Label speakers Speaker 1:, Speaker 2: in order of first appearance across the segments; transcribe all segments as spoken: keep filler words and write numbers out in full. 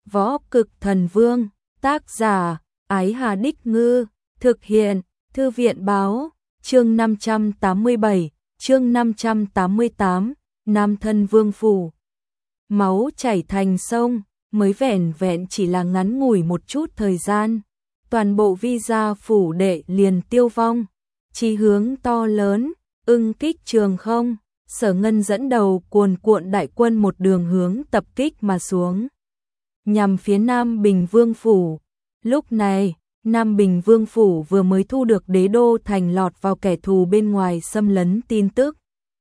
Speaker 1: Võ Cực Thần Vương, tác giả, Ái Hà Đích Ngư, thực hiện, Thư viện Báo, chương năm trăm tám mươi bảy, chương năm trăm tám mươi tám, Nam Thân Vương Phủ. Máu chảy thành sông, mới vẻn vẹn chỉ là ngắn ngủi một chút thời gian. Toàn bộ Vi gia phủ đệ liền tiêu vong, chí hướng to lớn, ưng kích trường không, Sở Ngân dẫn đầu cuồn cuộn đại quân một đường hướng tập kích mà xuống. Nhằm phía Nam Bình Vương Phủ. Lúc này, Nam Bình Vương Phủ vừa mới thu được đế đô thành lọt vào kẻ thù bên ngoài xâm lấn tin tức.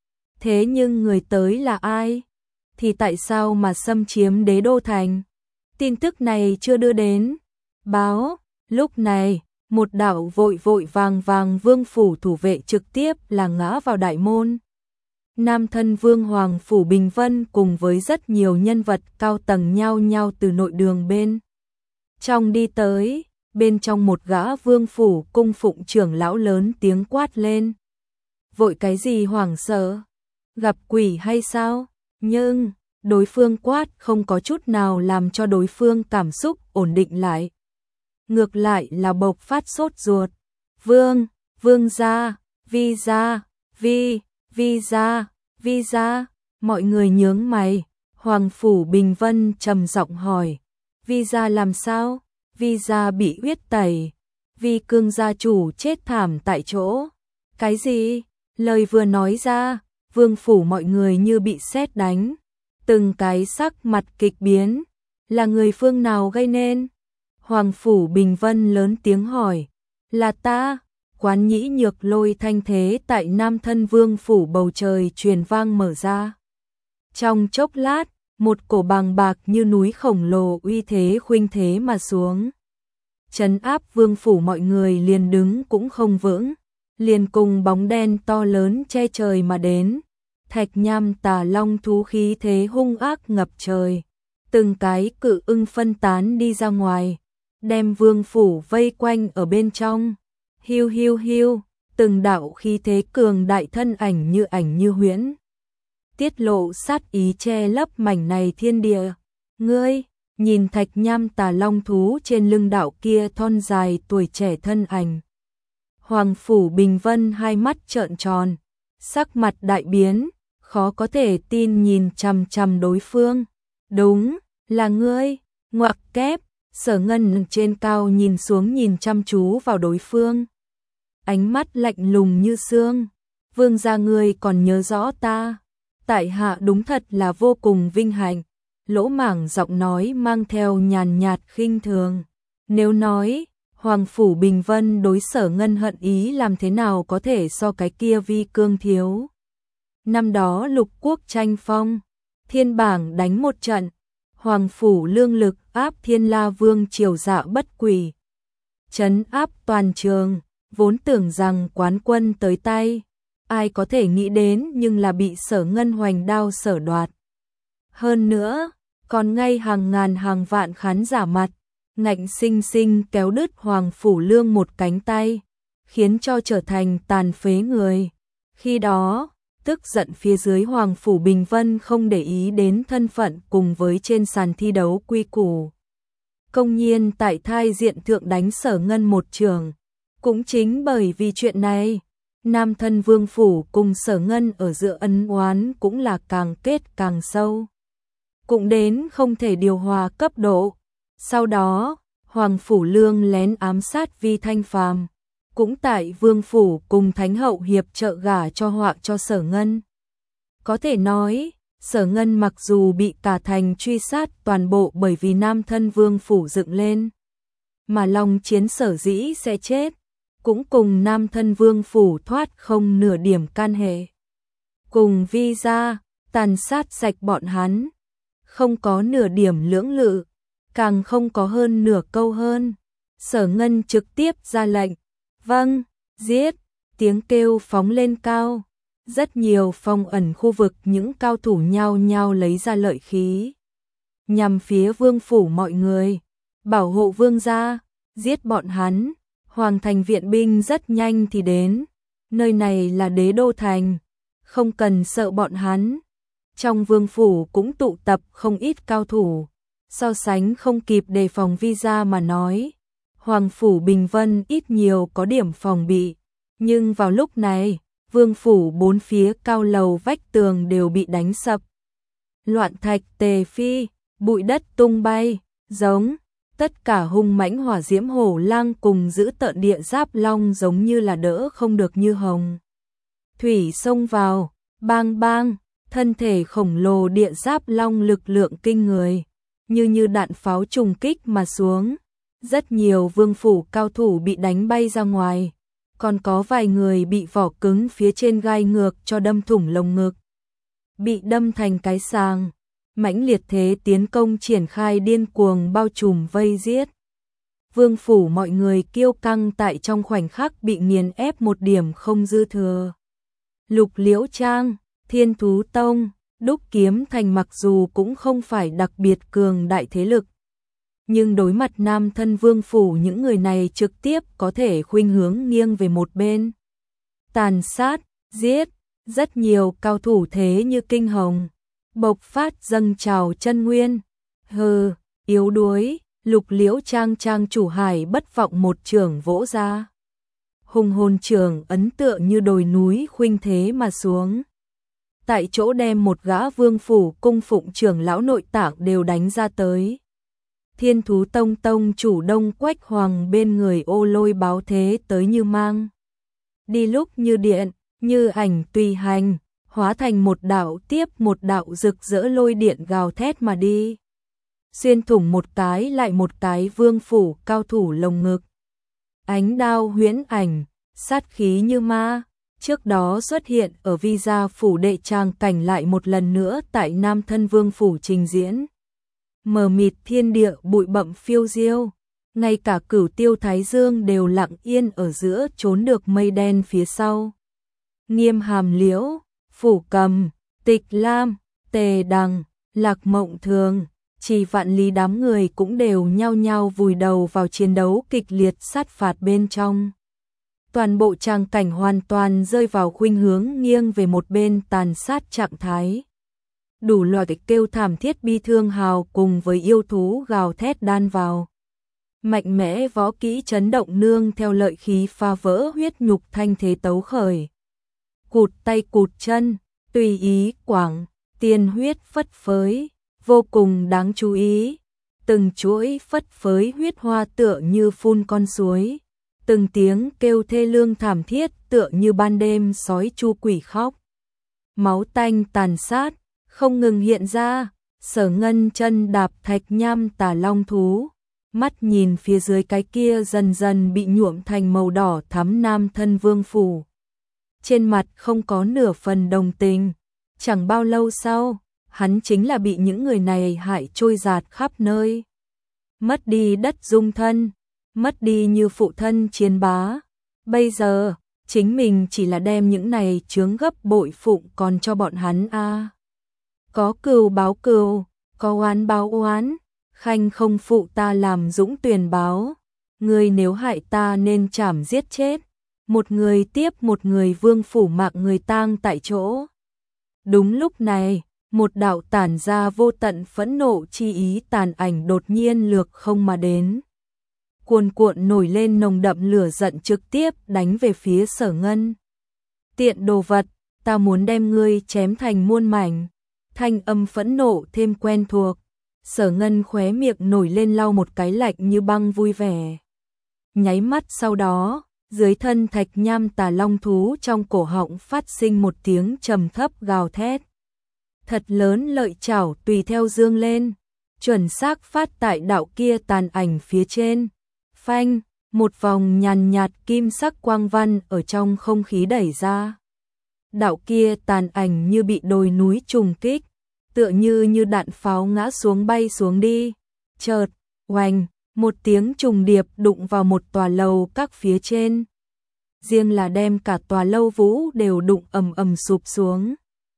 Speaker 1: Thế nhưng người tới là ai? Thì tại sao mà xâm chiếm đế đô thành? Tin tức này chưa đưa đến. Báo, lúc này, một đạo vội vội vàng vàng vương phủ thủ vệ trực tiếp là ngã vào đại môn. Nam Thân Vương Hoàng Phủ Bình Vân cùng với rất nhiều nhân vật cao tầng nhao nhao từ nội đường bên trong đi tới, bên trong một gã vương phủ cung phụng trưởng lão lớn tiếng quát lên. Vội cái gì hoảng sợ? Gặp quỷ hay sao? Nhưng, đối phương quát không có chút nào làm cho đối phương cảm xúc ổn định lại. Ngược lại là bộc phát sốt ruột. Vương, vương gia, vi gia, vi, vi gia, vi gia, mọi người nhướng mày. Hoàng Phủ Bình Vân trầm giọng hỏi. Vi gia làm sao? Vi gia bị huyết tẩy. Vi cương gia chủ chết thảm tại chỗ. Cái gì? Lời vừa nói ra, vương phủ mọi người như bị sét đánh. Từng cái sắc mặt kịch biến. Là người phương nào gây nên? Hoàng Phủ Bình Vân lớn tiếng hỏi. Là ta. Quán nhĩ nhược lôi thanh thế tại Nam Thân Vương Phủ bầu trời truyền vang mở ra. Trong chốc lát, một cổ bàng bạc như núi khổng lồ uy thế khuynh thế mà xuống. Trấn áp vương phủ mọi người liền đứng cũng không vững, liền cùng bóng đen to lớn che trời mà đến. Thạch nham tà long thú khí thế hung ác ngập trời. Từng cái cự ưng phân tán đi ra ngoài, đem vương phủ vây quanh ở bên trong. Hiu hiu hiu, từng đạo khí thế cường đại thân ảnh như ảnh như huyễn. Tiết lộ sát ý che lấp mảnh này thiên địa. Ngươi, nhìn thạch nham tà long thú trên lưng đạo kia thon dài tuổi trẻ thân ảnh. Hoàng Phủ Bình Vân hai mắt trợn tròn, sắc mặt đại biến, khó có thể tin nhìn chằm chằm đối phương. Đúng, là ngươi, ngoặc kép. Sở Ngân trên cao nhìn xuống nhìn chăm chú vào đối phương. Ánh mắt lạnh lùng như xương. Vương gia ngươi còn nhớ rõ ta. Tại hạ đúng thật là vô cùng vinh hạnh. Lỗ Mảng giọng nói mang theo nhàn nhạt khinh thường. Nếu nói, Hoàng Phủ Bình Vân đối Sở Ngân hận ý làm thế nào có thể so cái kia vi cương thiếu. Năm đó lục quốc tranh phong, thiên bảng đánh một trận. Hoàng Phủ lương lực áp Thiên La Vương triều dạ bất quỷ. Trấn áp toàn trường, vốn tưởng rằng quán quân tới tay. Ai có thể nghĩ đến nhưng là bị Sở Ngân hoành đao sở đoạt. Hơn nữa, còn ngay hàng ngàn hàng vạn khán giả mặt, ngạnh sinh sinh kéo đứt Hoàng Phủ lương một cánh tay, khiến cho trở thành tàn phế người. Khi đó, tức giận phía dưới Hoàng Phủ Bình Vân không để ý đến thân phận cùng với trên sàn thi đấu quy củ. Công nhiên tại thai diện thượng đánh Sở Ngân một trường. Cũng chính bởi vì chuyện này, Nam Thân Vương Phủ cùng Sở Ngân ở giữa ân oán cũng là càng kết càng sâu. Cũng đến không thể điều hòa cấp độ. Sau đó, Hoàng Phủ lương lén ám sát Vi Thanh Phàm. Cũng tại Vương Phủ cùng Thánh Hậu hiệp trợ gả cho họa cho Sở Ngân. Có thể nói, Sở Ngân mặc dù bị cả thành truy sát toàn bộ bởi vì Nam Thân Vương Phủ dựng lên. Mà Long Chiến sở dĩ sẽ chết, cũng cùng Nam Thân Vương Phủ thoát không nửa điểm can hệ. Cùng Vi gia, tàn sát sạch bọn hắn. Không có nửa điểm lưỡng lự, càng không có hơn nửa câu hơn. Sở Ngân trực tiếp ra lệnh. Vâng, giết, tiếng kêu phóng lên cao. Rất nhiều phong ẩn khu vực những cao thủ nhao nhao lấy ra lợi khí. Nhằm phía vương phủ mọi người, bảo hộ vương gia, giết bọn hắn. Hoàng thành viện binh rất nhanh thì đến. Nơi này là đế đô thành, không cần sợ bọn hắn. Trong vương phủ cũng tụ tập không ít cao thủ. So sánh không kịp đề phòng visa mà nói, Hoàng phủ Bình Vân ít nhiều có điểm phòng bị, nhưng vào lúc này, vương phủ bốn phía cao lầu vách tường đều bị đánh sập. Loạn thạch tề phi, bụi đất tung bay, giống, tất cả hung mãnh hỏa diễm hổ lang cùng giữ tợn địa giáp long giống như là đỡ không được như hồng. Thủy xông vào, bang bang, thân thể khổng lồ địa giáp long lực lượng kinh người, như như đạn pháo trùng kích mà xuống. Rất nhiều vương phủ cao thủ bị đánh bay ra ngoài, còn có vài người bị vỏ cứng phía trên gai ngược cho đâm thủng lồng ngực. Bị đâm thành cái sàng, mãnh liệt thế tiến công triển khai điên cuồng bao trùm vây giết. Vương phủ mọi người kiêu căng tại trong khoảnh khắc bị nghiền ép một điểm không dư thừa. Lục Liễu Trang, Thiên Thú Tông, Đúc Kiếm Thành mặc dù cũng không phải đặc biệt cường đại thế lực, nhưng đối mặt nam thân vương phủ những người này trực tiếp có thể khuynh hướng nghiêng về một bên. Tàn sát, giết, rất nhiều cao thủ thế như kinh hồng, bộc phát dâng trào chân nguyên. Hừ, yếu đuối, Lục Liễu Trang trang chủ hải bất vọng một trường vỗ ra. Hùng hồn trường ấn tượng như đồi núi khuynh thế mà xuống. Tại chỗ đem một gã vương phủ cung phụng trưởng lão nội tạng đều đánh ra tới. Thiên Thú Tông tông chủ Đông Quách Hoàng bên người ô lôi báo thế tới như mang. Đi lúc như điện, như ảnh tùy hành, hóa thành một đạo tiếp một đạo rực rỡ lôi điện gào thét mà đi. Xuyên thủng một cái lại một cái vương phủ cao thủ lồng ngực. Ánh đao huyễn ảnh, sát khí như ma, trước đó xuất hiện ở visa phủ đệ trang cảnh lại một lần nữa tại Nam Thân Vương phủ trình diễn. Mờ mịt thiên địa bụi bặm phiêu diêu, ngay cả Cửu Tiêu Thái Dương đều lặng yên ở giữa trốn được mây đen phía sau. Nghiêm Hàm Liễu, Phủ Cầm, Tịch Lam, Tề Đằng, Lạc Mộng Thường, Chỉ Vạn Lý đám người cũng đều nhao nhao vùi đầu vào chiến đấu kịch liệt sát phạt bên trong. Toàn bộ tràng cảnh hoàn toàn rơi vào khuynh hướng nghiêng về một bên tàn sát trạng thái. Đủ loại kêu thảm thiết bi thương hào cùng với yêu thú gào thét đan vào. Mạnh mẽ võ kỹ chấn động nương theo lợi khí phá vỡ huyết nhục thanh thế tấu khởi. Cụt tay cụt chân, tùy ý quảng, tiên huyết phất phới, vô cùng đáng chú ý. Từng chuỗi phất phới huyết hoa tựa như phun con suối. Từng tiếng kêu thê lương thảm thiết tựa như ban đêm sói chu quỷ khóc. Máu tanh tàn sát, không ngừng hiện ra. Sở Ngân chân đạp thạch nham tà long thú, mắt nhìn phía dưới cái kia dần dần bị nhuộm thành màu đỏ thắm Nam Thân Vương phủ. Trên mặt không có nửa phần đồng tình. Chẳng bao lâu sau, hắn chính là bị những người này hại trôi giạt khắp nơi. Mất đi đất dung thân, mất đi như phụ thân chiến bá. Bây giờ, chính mình chỉ là đem những này chướng gấp bội phụng còn cho bọn hắn a. À. Có cừu báo cừu, có oán báo oán, khanh không phụ ta làm dũng tuyền báo. Người nếu hại ta nên chảm giết chết. Một người tiếp một người vương phủ mạng người tang tại chỗ. Đúng lúc này, một đạo tản ra vô tận phẫn nộ chi ý tàn ảnh đột nhiên lược không mà đến. Cuồn cuộn nổi lên nồng đậm lửa giận trực tiếp đánh về phía Sở Ngân. Tiện đồ vật, ta muốn đem ngươi chém thành muôn mảnh. Thanh âm phẫn nộ thêm quen thuộc. Sở Ngân khóe miệng nổi lên lau một cái lạnh như băng vui vẻ. Nháy mắt sau đó, dưới thân thạch nham tà long thú trong cổ họng phát sinh một tiếng trầm thấp gào thét. Thật lớn lợi chảo tùy theo dương lên, chuẩn xác phát tại đạo kia tàn ảnh phía trên. Phanh, một vòng nhàn nhạt kim sắc quang văn ở trong không khí đẩy ra. Đạo kia tàn ảnh như bị đồi núi trùng kích, tựa như như đạn pháo ngã xuống bay xuống đi. Chợt, oanh, một tiếng trùng điệp đụng vào một tòa lầu các phía trên. Riêng là đem cả tòa lâu vũ đều đụng ầm ầm sụp xuống.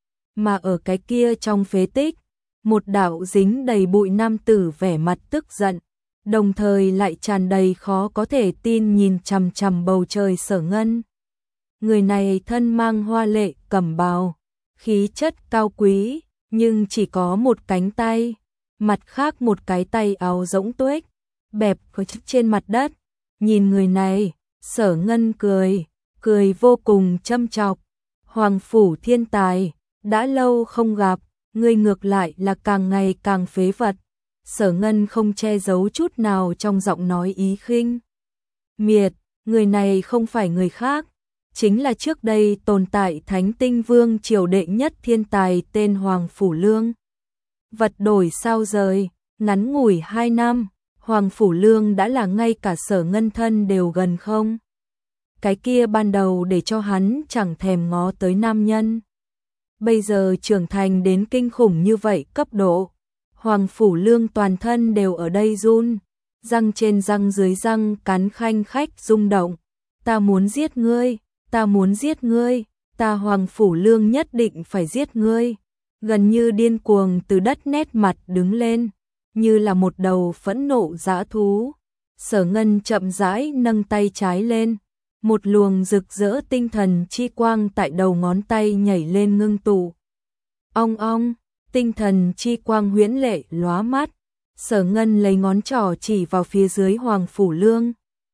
Speaker 1: Mà ở cái kia trong phế tích, một đạo dính đầy bụi nam tử vẻ mặt tức giận, đồng thời lại tràn đầy khó có thể tin nhìn chằm chằm bầu trời Sở Ngân. Người này thân mang hoa lệ cẩm bào, khí chất cao quý, nhưng chỉ có một cánh tay, mặt khác một cái tay áo rỗng tuếch, bẹp có chất trên mặt đất. Nhìn người này, Sở Ngân cười, cười vô cùng châm chọc. Hoàng phủ thiên tài, đã lâu không gặp, ngươi ngược lại là càng ngày càng phế vật. Sở Ngân không che giấu chút nào trong giọng nói ý khinh miệt, người này không phải người khác, chính là trước đây tồn tại Thánh Tinh Vương triều đệ nhất thiên tài tên Hoàng Phủ Lương. Vật đổi sao rời, ngắn ngủi hai năm, Hoàng Phủ Lương đã là ngay cả Sở Ngân thân đều gần không. Cái kia ban đầu để cho hắn chẳng thèm ngó tới nam nhân. Bây giờ trưởng thành đến kinh khủng như vậy cấp độ. Hoàng Phủ Lương toàn thân đều ở đây run, răng trên răng dưới răng cắn khanh khách rung động. Ta muốn giết ngươi, ta muốn giết ngươi, ta Hoàng Phủ Lương nhất định phải giết ngươi. Gần như điên cuồng từ đất nét mặt đứng lên, như là một đầu phẫn nộ dã thú. Sở Ngân chậm rãi nâng tay trái lên, một luồng rực rỡ tinh thần chi quang tại đầu ngón tay nhảy lên ngưng tụ. Ong ong, tinh thần chi quang huyễn lệ lóa mắt. Sở Ngân lấy ngón trỏ chỉ vào phía dưới Hoàng Phủ Lương.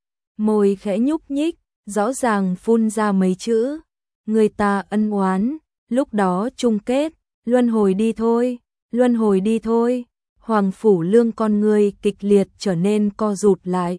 Speaker 1: Môi khẽ nhúc nhích, rõ ràng phun ra mấy chữ. Người ta ân oán, lúc đó chung kết, luân hồi đi thôi, luân hồi đi thôi. Hoàng Phủ Lương con người kịch liệt trở nên co rụt lại.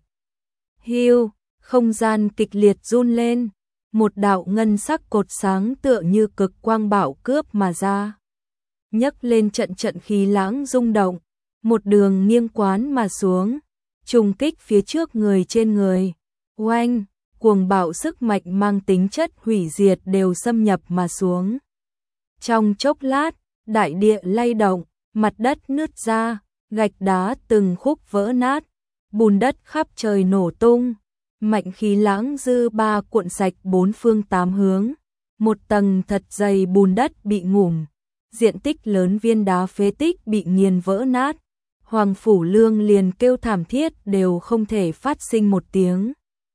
Speaker 1: Hiu, không gian kịch liệt run lên, một đạo ngân sắc cột sáng tựa như cực quang bạo cướp mà ra. Nhấc lên trận trận khí lãng rung động, một đường nghiêng quán mà xuống, trùng kích phía trước người trên người. Oanh, cuồng bạo sức mạnh mang tính chất hủy diệt đều xâm nhập mà xuống. Trong chốc lát, đại địa lay động, mặt đất nứt ra, gạch đá từng khúc vỡ nát, bùn đất khắp trời nổ tung, mạnh khí lãng dư ba cuộn sạch bốn phương tám hướng, một tầng thật dày bùn đất bị ngủm, diện tích lớn viên đá phế tích bị nghiền vỡ nát. Hoàng Phủ Lương liền kêu thảm thiết đều không thể phát sinh một tiếng.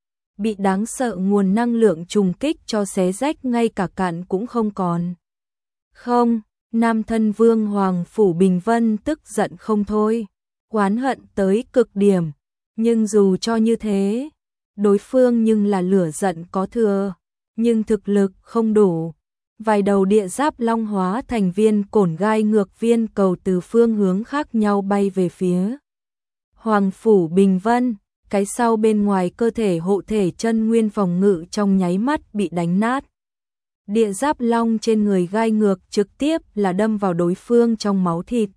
Speaker 1: Bị đáng sợ nguồn năng lượng trùng kích cho xé rách ngay cả cạn cũng không còn. Không, Nam Thân Vương Hoàng Phủ Bình Vân tức giận không thôi, oán hận tới cực điểm, nhưng dù cho như thế, đối phương nhưng là lửa giận có thừa, nhưng thực lực không đủ. Vài đầu địa giáp long hóa thành viên cổn gai ngược viên cầu từ phương hướng khác nhau bay về phía Hoàng Phủ Bình Vân, cái sau bên ngoài cơ thể hộ thể chân nguyên phòng ngự trong nháy mắt bị đánh nát. Địa giáp long trên người gai ngược trực tiếp là đâm vào đối phương trong máu thịt.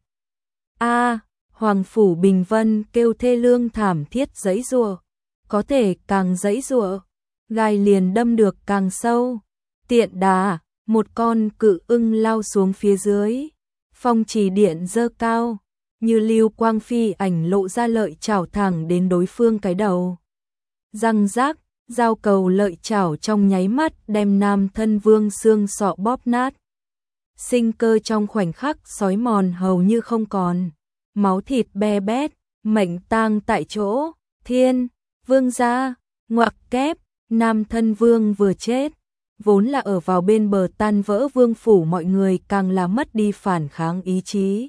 Speaker 1: A, Hoàng Phủ Bình Vân kêu thê lương thảm thiết giãy giụa, có thể càng giãy giụa, gai liền đâm được càng sâu. Tiện đà, một con cự ưng lao xuống phía dưới, phong trì điện dơ cao, như lưu quang phi ảnh lộ ra lợi chảo thẳng đến đối phương cái đầu. Răng rác, dao cầu lợi chảo trong nháy mắt đem Nam Thân Vương xương sọ bóp nát. Sinh cơ trong khoảnh khắc xói mòn hầu như không còn, máu thịt be bét, mệnh tang tại chỗ. Thiên, Vương gia, ngoặc kép, Nam Thân Vương vừa chết, vốn là ở vào bên bờ tan vỡ vương phủ mọi người càng là mất đi phản kháng ý chí.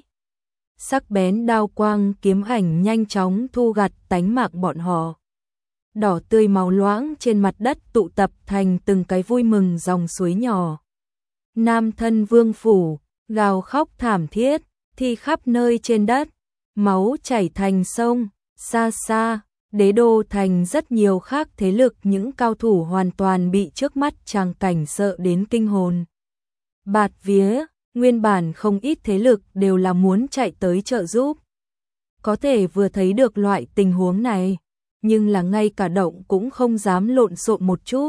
Speaker 1: Sắc bén đao quang kiếm ảnh nhanh chóng thu gặt tánh mạng bọn họ. Đỏ tươi máu loãng trên mặt đất tụ tập thành từng cái vui mừng dòng suối nhỏ. Nam Thân Vương phủ, gào khóc thảm thiết, thi khắp nơi trên đất, máu chảy thành sông, xa xa. Đế đô thành rất nhiều khác thế lực những cao thủ hoàn toàn bị trước mắt tràng cảnh sợ đến kinh hồn. Bạt vía, nguyên bản không ít thế lực đều là muốn chạy tới trợ giúp. Có thể vừa thấy được loại tình huống này, nhưng là ngay cả động cũng không dám lộn xộn một chút.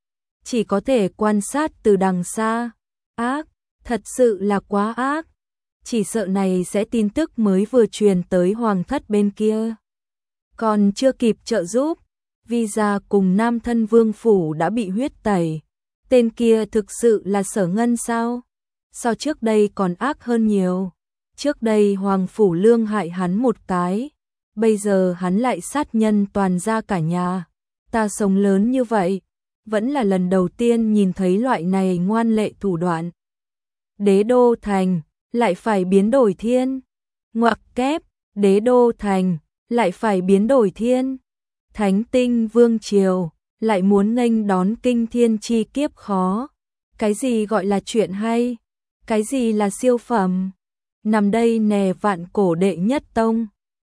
Speaker 1: Chỉ có thể quan sát từ đằng xa. Ác, thật sự là quá ác. Chỉ sợ này sẽ tin tức mới vừa truyền tới hoàng thất bên kia. Còn chưa kịp trợ giúp, Vi gia cùng Nam Thân Vương phủ đã bị huyết tẩy. Tên kia thực sự là Sở Ngân sao? Sao trước đây còn ác hơn nhiều? Trước đây Hoàng Phủ Lương hại hắn một cái, bây giờ hắn lại sát nhân toàn gia cả nhà. Ta sống lớn như vậy, vẫn là lần đầu tiên nhìn thấy loại này ngoan lệ thủ đoạn. Đế đô thành, lại phải biến đổi thiên. ngoặc kép, đế đô thành, lại phải biến đổi thiên. Thánh tinh vương triều, lại muốn nghênh đón kinh thiên chi kiếp khó. Cái gì gọi là chuyện hay? Cái gì là siêu phẩm? Nằm đây nè vạn cổ đệ nhất tông.